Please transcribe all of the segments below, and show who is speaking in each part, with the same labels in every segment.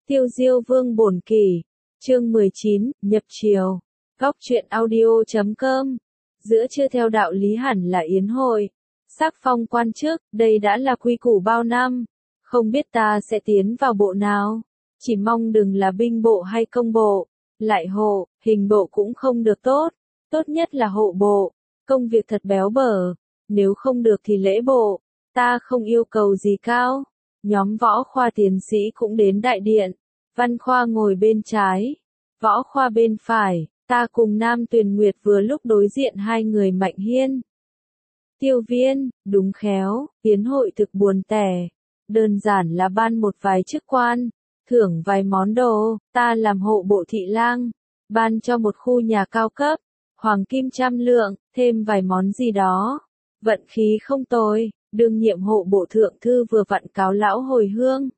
Speaker 1: Tiêu Diêu Vương bổn kỷ, chương 19, nhập triều. Góc truyện audio.com. Giữa trưa theo đạo lý hẳn là yến hội, sắc phong quan chức, đây đã là quy củ bao năm. Không biết ta sẽ tiến vào bộ nào, chỉ mong đừng là binh bộ hay công bộ, lại hộ, hình bộ cũng không được tốt, tốt nhất là hộ bộ, công việc thật béo bở, nếu không được thì lễ bộ, ta không yêu cầu gì cao. Nhóm võ khoa tiến sĩ cũng đến đại điện, văn khoa ngồi bên trái, võ khoa bên phải, ta cùng Nam Tuyền Nguyệt vừa lúc đối diện hai người Mạnh Hiên. Tiêu Viên, đúng khéo, yến hội thực buồn tẻ, đơn giản là ban một vài chức quan, thưởng vài món đồ, ta làm hộ bộ thị lang, ban cho một khu nhà cao cấp, hoàng kim 100 lượng, thêm vài món gì đó. Vận khí không tồi, đương nhiệm hộ bộ thượng thư vừa vặn cáo lão hồi hương.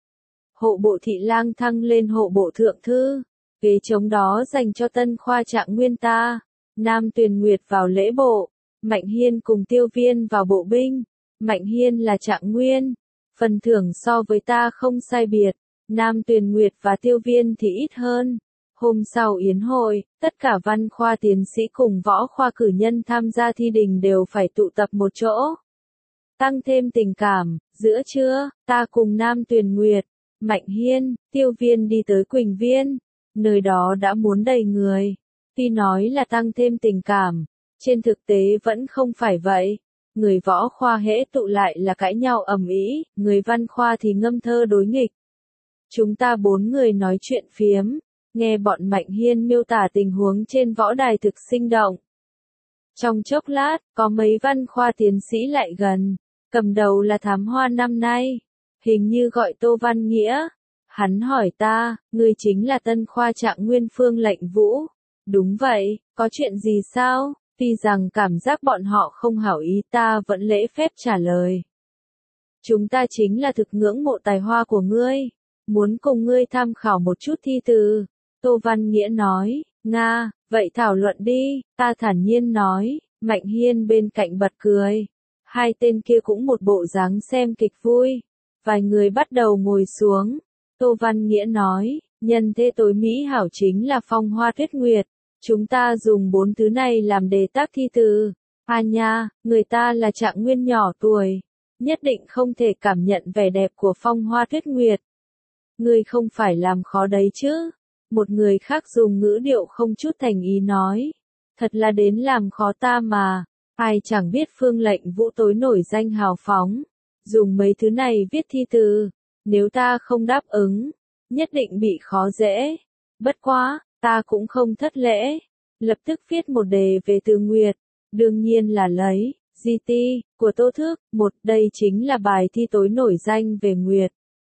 Speaker 1: Hộ bộ thị lang thăng lên hộ bộ thượng thư, ghế trống đó dành cho tân khoa Trạng Nguyên ta. Nam Tuyền Nguyệt vào lễ bộ, Mạnh Hiên cùng Tiêu Viên vào bộ binh. Mạnh Hiên là Trạng Nguyên, phần thưởng so với ta không sai biệt, Nam Tuyền Nguyệt và Tiêu Viên thì ít hơn. Hôm sau yến hội, tất cả văn khoa tiến sĩ cùng võ khoa cử nhân tham gia thi đình đều phải tụ tập một chỗ. Tăng thêm tình cảm, giữa trưa, ta cùng Nam Tuyền Nguyệt, Mạnh Hiên, Tiêu Viên đi tới Quỳnh Viên, nơi đó đã muốn đầy người. Tuy nói là tăng thêm tình cảm, trên thực tế vẫn không phải vậy. Người võ khoa hễ tụ lại là cãi nhau ầm ĩ, người văn khoa thì ngâm thơ đối nghịch. Chúng ta 4 người nói chuyện phiếm, nghe bọn Mạnh Hiên miêu tả tình huống trên võ đài thực sinh động. Trong chốc lát, có mấy văn khoa tiến sĩ lại gần, cầm đầu là thám hoa năm nay, hình như gọi Tô Văn Nghĩa. Hắn hỏi ta, ngươi chính là tân khoa Trạng Nguyên Phương Lệnh Vũ. Đúng vậy, có chuyện gì sao? Tuy rằng cảm giác bọn họ không hảo ý, ta vẫn lễ phép trả lời. Chúng ta chính là thực ngưỡng mộ tài hoa của ngươi, muốn cùng ngươi tham khảo một chút thi từ. Tô Văn Nghĩa nói, Nga, vậy thảo luận đi, ta thản nhiên nói. Mạnh Hiên bên cạnh bật cười. Hai tên kia cũng một bộ dáng xem kịch vui. Vài người bắt đầu ngồi xuống. Tô Văn Nghĩa nói, nhân thế tối mỹ hảo chính là phong hoa tuyết nguyệt. Chúng ta dùng 4 thứ này làm đề tác thi từ. Nha, người ta là Trạng Nguyên nhỏ tuổi, nhất định không thể cảm nhận vẻ đẹp của phong hoa tuyết nguyệt. Ngươi không phải làm khó đấy chứ? Một người khác dùng ngữ điệu không chút thành ý nói. Thật là đến làm khó ta mà. Ai chẳng biết Phương Lệnh Vũ tối nổi danh hào phóng, dùng mấy thứ này viết thi từ. Nếu ta không đáp ứng, nhất định bị khó dễ. Bất quá, ta cũng không thất lễ. Lập tức viết một đề về từ nguyệt. Đương nhiên là lấy, GT, của Tô Thước. Đây chính là bài thi tối nổi danh về nguyệt.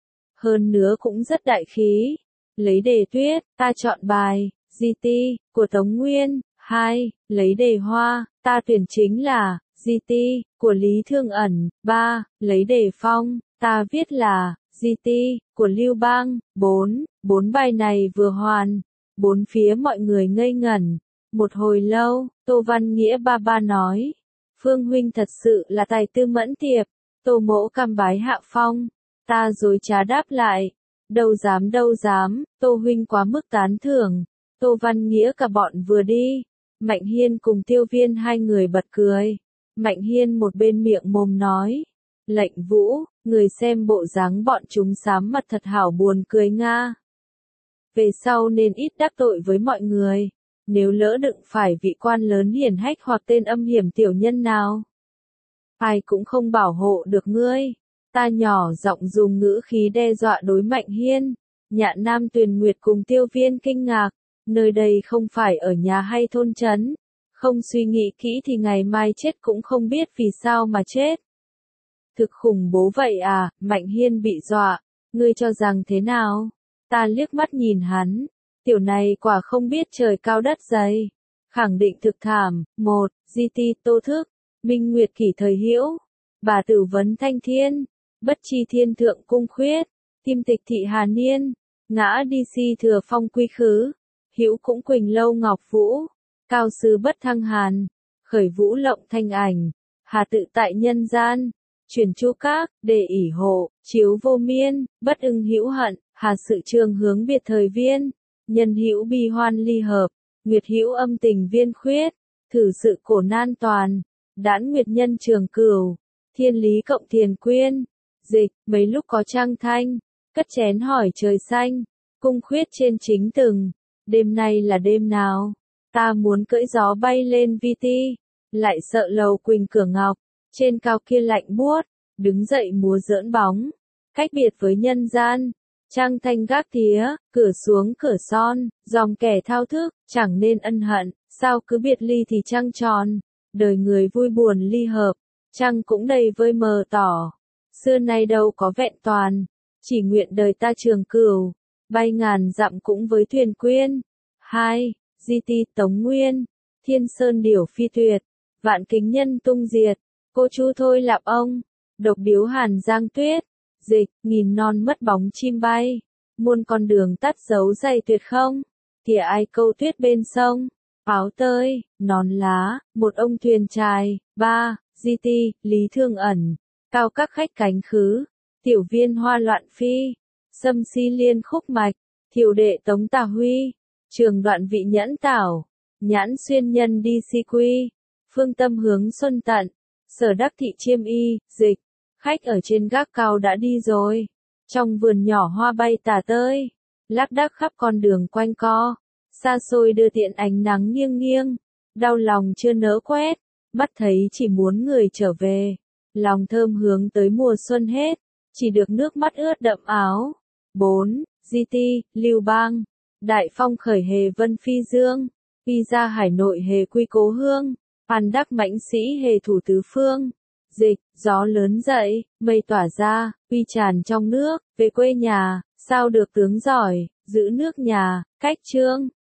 Speaker 1: Hơn nữa cũng rất đại khí. Lấy đề tuyết, ta chọn bài, GT, của Tống Nguyên. 2. Lấy đề hoa, ta tuyển chính là, GT, của Lý Thương Ẩn. 3. Lấy đề phong, ta viết là, GT, của Lưu Bang. 4. 4 bài này vừa hoàn. 4 phía mọi người ngây ngẩn. Một hồi lâu, Tô Văn Nghĩa ba nói. Phương huynh thật sự là tài tư mẫn tiệp. Tô mỗ cam bái hạ phong. Ta dối trá đáp lại. Đâu dám, Tô huynh quá mức tán thưởng. Tô Văn Nghĩa cả bọn vừa đi. Mạnh Hiên cùng Tiêu Viên hai người bật cười. Mạnh Hiên một bên miệng mồm nói. Lệnh Vũ, người xem bộ dáng bọn chúng xám mặt thật hảo buồn cười nga. Về sau nên ít đắc tội với mọi người. Nếu lỡ đựng phải vị quan lớn hiển hách hoặc tên âm hiểm tiểu nhân nào, ai cũng không bảo hộ được ngươi. Ta nhỏ giọng dùng ngữ khí đe dọa đối Mạnh Hiên. Nhạn Nam Tuyền Nguyệt cùng Tiêu Viên kinh ngạc. Nơi đây không phải ở nhà hay thôn trấn. Không suy nghĩ kỹ thì ngày mai chết cũng không biết vì sao mà chết. Thực khủng bố vậy à? Mạnh Hiên bị dọa. Ngươi cho rằng thế nào? Ta liếc mắt nhìn hắn. Tiểu này quả không biết trời cao đất dày. Khẳng định thực thảm. 1. GT Tô Thước, Minh Nguyệt kỷ thời Hữu, Bà Tử Vấn Thanh Thiên, Bất Chi Thiên Thượng Cung Khuyết, Kim Tịch Thị Hà Niên, Ngã Đi Si Thừa Phong Quy Khứ, Hữu Cũng Quỳnh Lâu Ngọc Vũ, Cao Sư Bất Thăng Hàn, Khởi Vũ Lộng Thanh Ảnh, Hà Tự Tại Nhân Gian. Truyền chu các, đề ỷ hộ, chiếu vô miên, bất ưng hữu hận, hà sự trường hướng biệt thời viên, nhân hữu bi hoan ly hợp, nguyệt hữu âm tình viên khuyết, thử sự cổ nan toàn, đãn nguyệt nhân trường cửu, thiên lý cộng thiền quyên. Dịch, mấy lúc có trăng thanh, cất chén hỏi trời xanh, cung khuyết trên chính từng, đêm nay là đêm nào? Ta muốn cưỡi gió bay lên vi ti, lại sợ lầu quỳnh cửa ngọc, trên cao kia lạnh buốt, đứng dậy múa giỡn bóng, cách biệt với nhân gian. Trăng thanh gác tía, cửa xuống cửa son, dòng kẻ thao thức, chẳng nên ân hận, sao cứ biệt ly thì trăng tròn, đời người vui buồn ly hợp, trăng cũng đầy vơi mờ tỏ, xưa nay đâu có vẹn toàn, chỉ nguyện đời ta trường cửu, bay ngàn dặm cũng với thuyền quyên. 2. Di ti Tống Nguyên, Thiên Sơn điểu phi tuyệt, vạn kính nhân tung diệt, cô chú thôi lạp ông, độc điếu hàn giang tuyết. Dịch, nghìn non mất bóng chim bay, muôn con đường tắt dấu dày tuyệt không, kìa ai câu tuyết bên sông, áo tơi, nón lá, một ông thuyền trài. 3. Di ti, Lý Thương Ẩn, cao các khách cánh khứ, tiểu viên hoa loạn phi, xâm si liên khúc mạch, thiểu đệ Tống Tà Huy, trường đoạn vị nhẫn tảo, nhãn xuyên nhân đi si quy, phương tâm hướng xuân tận, sở đắc thị chiêm y. Dịch, khách ở trên gác cao đã đi rồi, trong vườn nhỏ hoa bay tả tơi, lác đác khắp con đường quanh co, xa xôi đưa tiện ánh nắng nghiêng nghiêng, đau lòng chưa nỡ quét, mắt thấy chỉ muốn người trở về, lòng thơm hướng tới mùa xuân hết, chỉ được nước mắt ướt đậm áo. 4. Di ti, Lưu Bang, đại phong khởi hề vân phi dương, phi ra hải nội hề quy cố hương, phan đắc mãnh sĩ hề thủ tứ phương. Dịch, gió lớn dậy, mây tỏa ra, uy tràn trong nước, về quê nhà, sao được tướng giỏi, giữ nước nhà, cách trương.